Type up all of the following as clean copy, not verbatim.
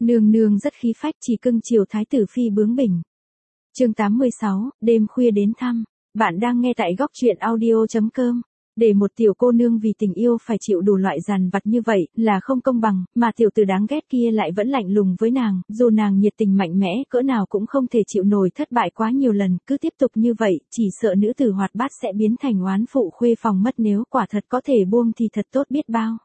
Nương nương rất khí phách chỉ cưng chiều thái tử phi bướng bỉnh. Chương 86, đêm khuya đến thăm. Bạn đang nghe tại góc truyện audio.com. Để một tiểu cô nương vì tình yêu phải chịu đủ loại dằn vặt như vậy là không công bằng, mà tiểu tử đáng ghét kia lại vẫn lạnh lùng với nàng, dù nàng nhiệt tình mạnh mẽ cỡ nào cũng không thể chịu nổi thất bại quá nhiều lần, cứ tiếp tục như vậy, chỉ sợ nữ tử hoạt bát sẽ biến thành oán phụ khuê phòng mất, nếu quả thật có thể buông thì thật tốt biết bao.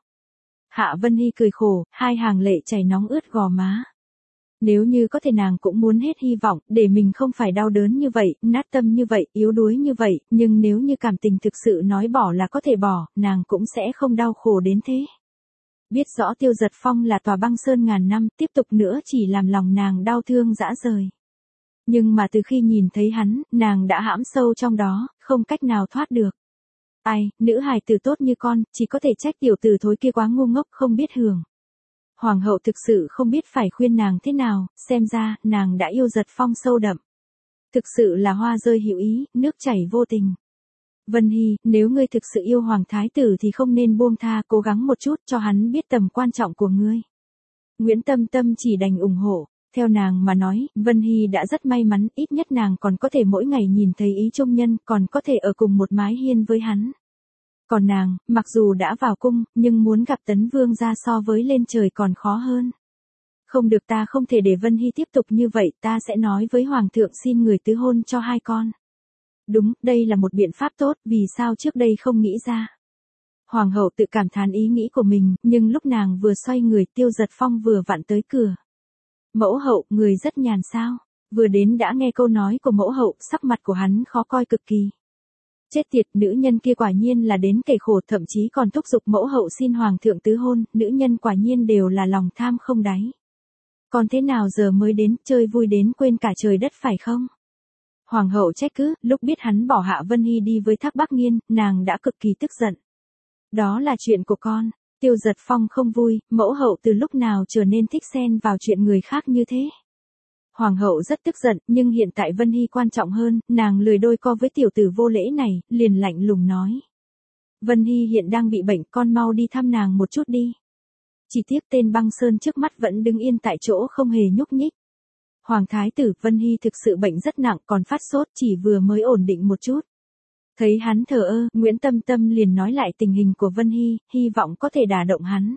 Hạ Vân Hy cười khổ, hai hàng lệ chảy nóng ướt gò má. Nếu như có thể nàng cũng muốn hết hy vọng, để mình không phải đau đớn như vậy, nát tâm như vậy, yếu đuối như vậy, nhưng nếu như cảm tình thực sự nói bỏ là có thể bỏ, nàng cũng sẽ không đau khổ đến thế. Biết rõ Tiêu Giật Phong là tòa băng sơn ngàn năm, tiếp tục nữa chỉ làm lòng nàng đau thương dã rời. Nhưng mà từ khi nhìn thấy hắn, nàng đã hãm sâu trong đó, không cách nào thoát được. Ai, nữ hài tử tốt như con, chỉ có thể trách tiểu tử thối kia quá ngu ngốc không biết hưởng. Hoàng hậu thực sự không biết phải khuyên nàng thế nào, xem ra, nàng đã yêu Giật Phong sâu đậm. Thực sự là hoa rơi hữu ý, nước chảy vô tình. Vân Hy, nếu ngươi thực sự yêu Hoàng Thái tử thì không nên buông tha, cố gắng một chút cho hắn biết tầm quan trọng của ngươi. Nguyễn Tâm Tâm chỉ đành ủng hộ. Theo nàng mà nói, Vân Hy đã rất may mắn, ít nhất nàng còn có thể mỗi ngày nhìn thấy ý trung nhân, còn có thể ở cùng một mái hiên với hắn. Còn nàng, mặc dù đã vào cung, nhưng muốn gặp Tấn Vương gia so với lên trời còn khó hơn. Không được, ta không thể để Vân Hy tiếp tục như vậy, ta sẽ nói với Hoàng thượng xin người tứ hôn cho hai con. Đúng, đây là một biện pháp tốt, vì sao trước đây không nghĩ ra. Hoàng hậu tự cảm thán ý nghĩ của mình, nhưng lúc nàng vừa xoay người, Tiêu Giật Phong vừa vặn tới cửa. Mẫu hậu, người rất nhàn sao? Vừa đến đã nghe câu nói của mẫu hậu, sắc mặt của hắn khó coi cực kỳ. Chết tiệt, nữ nhân kia quả nhiên là đến kể khổ, thậm chí còn thúc giục mẫu hậu xin hoàng thượng tứ hôn, nữ nhân quả nhiên đều là lòng tham không đáy. Còn thế nào giờ mới đến, chơi vui đến quên cả trời đất phải không? Hoàng hậu trách cứ, lúc biết hắn bỏ Hạ Vân Hy đi với Thác Bác Nghiên, nàng đã cực kỳ tức giận. Đó là chuyện của con. Tiêu Giật Phong không vui, mẫu hậu từ lúc nào trở nên thích xen vào chuyện người khác như thế. Hoàng hậu rất tức giận, nhưng hiện tại Vân Hy quan trọng hơn, nàng lười đôi co với tiểu tử vô lễ này, liền lạnh lùng nói. Vân Hy hiện đang bị bệnh, con mau đi thăm nàng một chút đi. Chỉ tiếc tên băng sơn trước mắt vẫn đứng yên tại chỗ không hề nhúc nhích. Hoàng thái tử, Vân Hy thực sự bệnh rất nặng, còn phát sốt, chỉ vừa mới ổn định một chút. Thấy hắn thờ ơ, Nguyễn Tâm Tâm liền nói lại tình hình của Vân Hy, hy vọng có thể đả động hắn.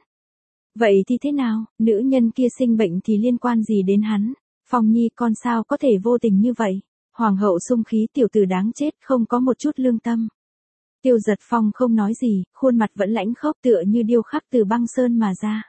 Vậy thì thế nào, nữ nhân kia sinh bệnh thì liên quan gì đến hắn? Phong Nhi, con sao có thể vô tình như vậy? Hoàng hậu xung khí, tiểu tử đáng chết, không có một chút lương tâm. Tiêu Giật Phong không nói gì, khuôn mặt vẫn lãnh khốc tựa như điêu khắc từ băng sơn mà ra.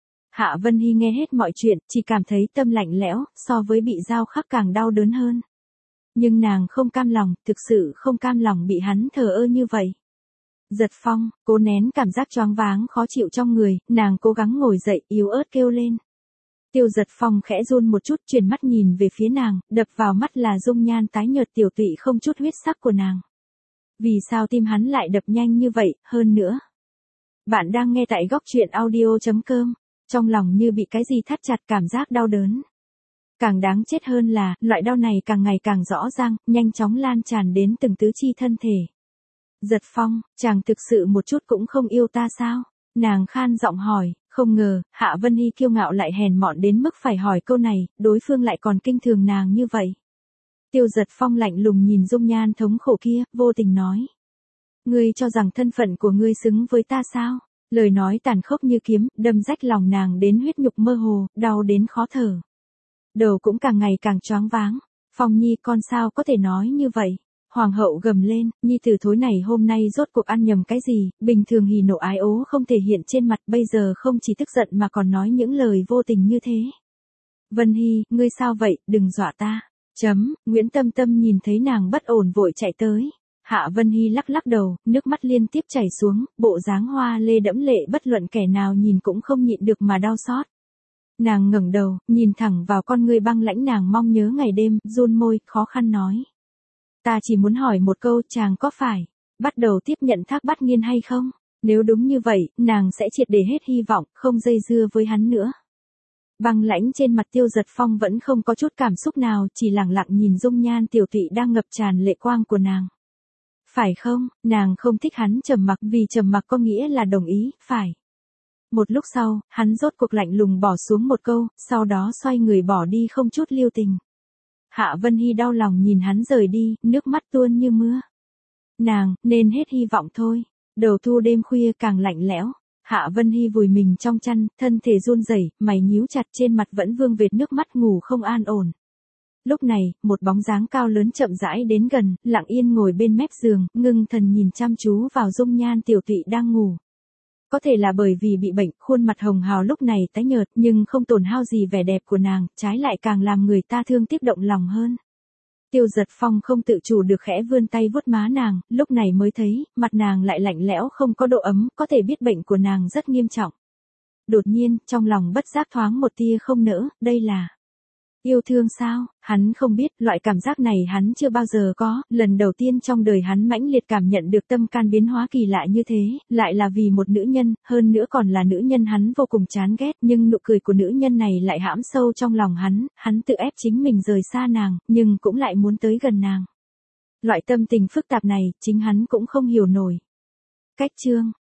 Hạ Vân Hy nghe hết mọi chuyện, chỉ cảm thấy tâm lạnh lẽo, so với bị dao khắc càng đau đớn hơn. Nhưng nàng không cam lòng, thực sự không cam lòng bị hắn thờ ơ như vậy. Giật Phong, cố nén cảm giác choáng váng khó chịu trong người, nàng cố gắng ngồi dậy, yếu ớt kêu lên. Tiêu Giật Phong khẽ run một chút, chuyển mắt nhìn về phía nàng, đập vào mắt là dung nhan tái nhợt tiểu tụy không chút huyết sắc của nàng. Vì sao tim hắn lại đập nhanh như vậy, hơn nữa? Bạn đang nghe tại góc truyện audio.com, trong lòng như bị cái gì thắt chặt, cảm giác đau đớn. Càng đáng chết hơn là, loại đau này càng ngày càng rõ ràng, nhanh chóng lan tràn đến từng tứ chi thân thể. Giật Phong, chàng thực sự một chút cũng không yêu ta sao? Nàng khan giọng hỏi, không ngờ, Hạ Vân Hy kiêu ngạo lại hèn mọn đến mức phải hỏi câu này, đối phương lại còn kinh thường nàng như vậy. Tiêu Giật Phong lạnh lùng nhìn dung nhan thống khổ kia, vô tình nói. Ngươi cho rằng thân phận của ngươi xứng với ta sao? Lời nói tàn khốc như kiếm, đâm rách lòng nàng đến huyết nhục mơ hồ, đau đến khó thở. Đầu cũng càng ngày càng choáng váng. Phong Nhi, con sao có thể nói như vậy? Hoàng hậu gầm lên, nhi tử thối này hôm nay rốt cuộc ăn nhầm cái gì, bình thường hỉ nộ ái ố không thể hiện trên mặt, bây giờ không chỉ tức giận mà còn nói những lời vô tình như thế. Vân Hy, ngươi sao vậy, đừng dọa ta. Nguyễn Tâm Tâm nhìn thấy nàng bất ổn vội chạy tới. Hạ Vân Hy lắc lắc đầu, nước mắt liên tiếp chảy xuống, bộ dáng hoa lê đẫm lệ bất luận kẻ nào nhìn cũng không nhịn được mà đau xót. Nàng ngẩng đầu, nhìn thẳng vào con ngươi băng lãnh, nàng mong nhớ ngày đêm, run môi, khó khăn nói. Ta chỉ muốn hỏi một câu, chàng có phải bắt đầu tiếp nhận Thác Bát Nghiên hay không? Nếu đúng như vậy, nàng sẽ triệt để hết hy vọng, không dây dưa với hắn nữa. Băng lãnh trên mặt Tiêu Giật Phong vẫn không có chút cảm xúc nào, chỉ lặng lặng nhìn dung nhan tiểu tụy đang ngập tràn lệ quang của nàng. Phải không, nàng không thích hắn trầm mặc, vì trầm mặc có nghĩa là đồng ý, phải. Một lúc sau, hắn rốt cuộc lạnh lùng bỏ xuống một câu, sau đó xoay người bỏ đi không chút lưu tình. Hạ Vân Hy đau lòng nhìn hắn rời đi, nước mắt tuôn như mưa. Nàng, nên hết hy vọng thôi. Đầu thu đêm khuya càng lạnh lẽo. Hạ Vân Hy vùi mình trong chăn, thân thể run rẩy, mày nhíu chặt, trên mặt vẫn vương vệt nước mắt, ngủ không an ổn. Lúc này, một bóng dáng cao lớn chậm rãi đến gần, lặng yên ngồi bên mép giường, ngưng thần nhìn chăm chú vào dung nhan tiểu tụy đang ngủ. Có thể là bởi vì bị bệnh, khuôn mặt hồng hào lúc này tái nhợt, nhưng không tổn hao gì vẻ đẹp của nàng, trái lại càng làm người ta thương tiếc động lòng hơn. Tiêu Giật Phong không tự chủ được khẽ vươn tay vuốt má nàng, lúc này mới thấy, mặt nàng lại lạnh lẽo không có độ ấm, có thể biết bệnh của nàng rất nghiêm trọng. Đột nhiên, trong lòng bất giác thoáng một tia không nỡ, đây là yêu thương sao? Hắn không biết, loại cảm giác này hắn chưa bao giờ có, lần đầu tiên trong đời hắn mãnh liệt cảm nhận được tâm can biến hóa kỳ lạ như thế, lại là vì một nữ nhân, hơn nữa còn là nữ nhân hắn vô cùng chán ghét, nhưng nụ cười của nữ nhân này lại hãm sâu trong lòng hắn tự ép chính mình rời xa nàng, nhưng cũng lại muốn tới gần nàng. Loại tâm tình phức tạp này, chính hắn cũng không hiểu nổi. Cách chương